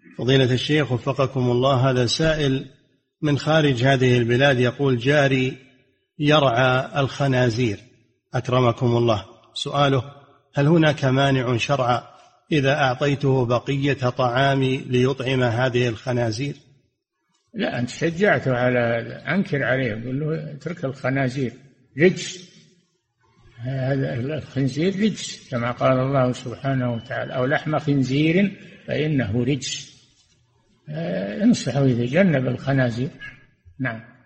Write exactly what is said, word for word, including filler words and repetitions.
فضيلة الشيخ وفقكم الله، هذا سائل من خارج هذه البلاد يقول: جاري يرعى الخنازير أكرمكم الله، سؤاله: هل هناك مانع شرعا إذا أعطيته بقية طعامي ليطعم هذه الخنازير؟ لا، أنت شجعته على، أنكر عليه، قل له اترك الخنازير، رجس، هذا الخنزير رجس كما قال الله سبحانه وتعالى: أو لحم خنزير فإنه رجس. انصحه يتجنب الخنازير. نعم.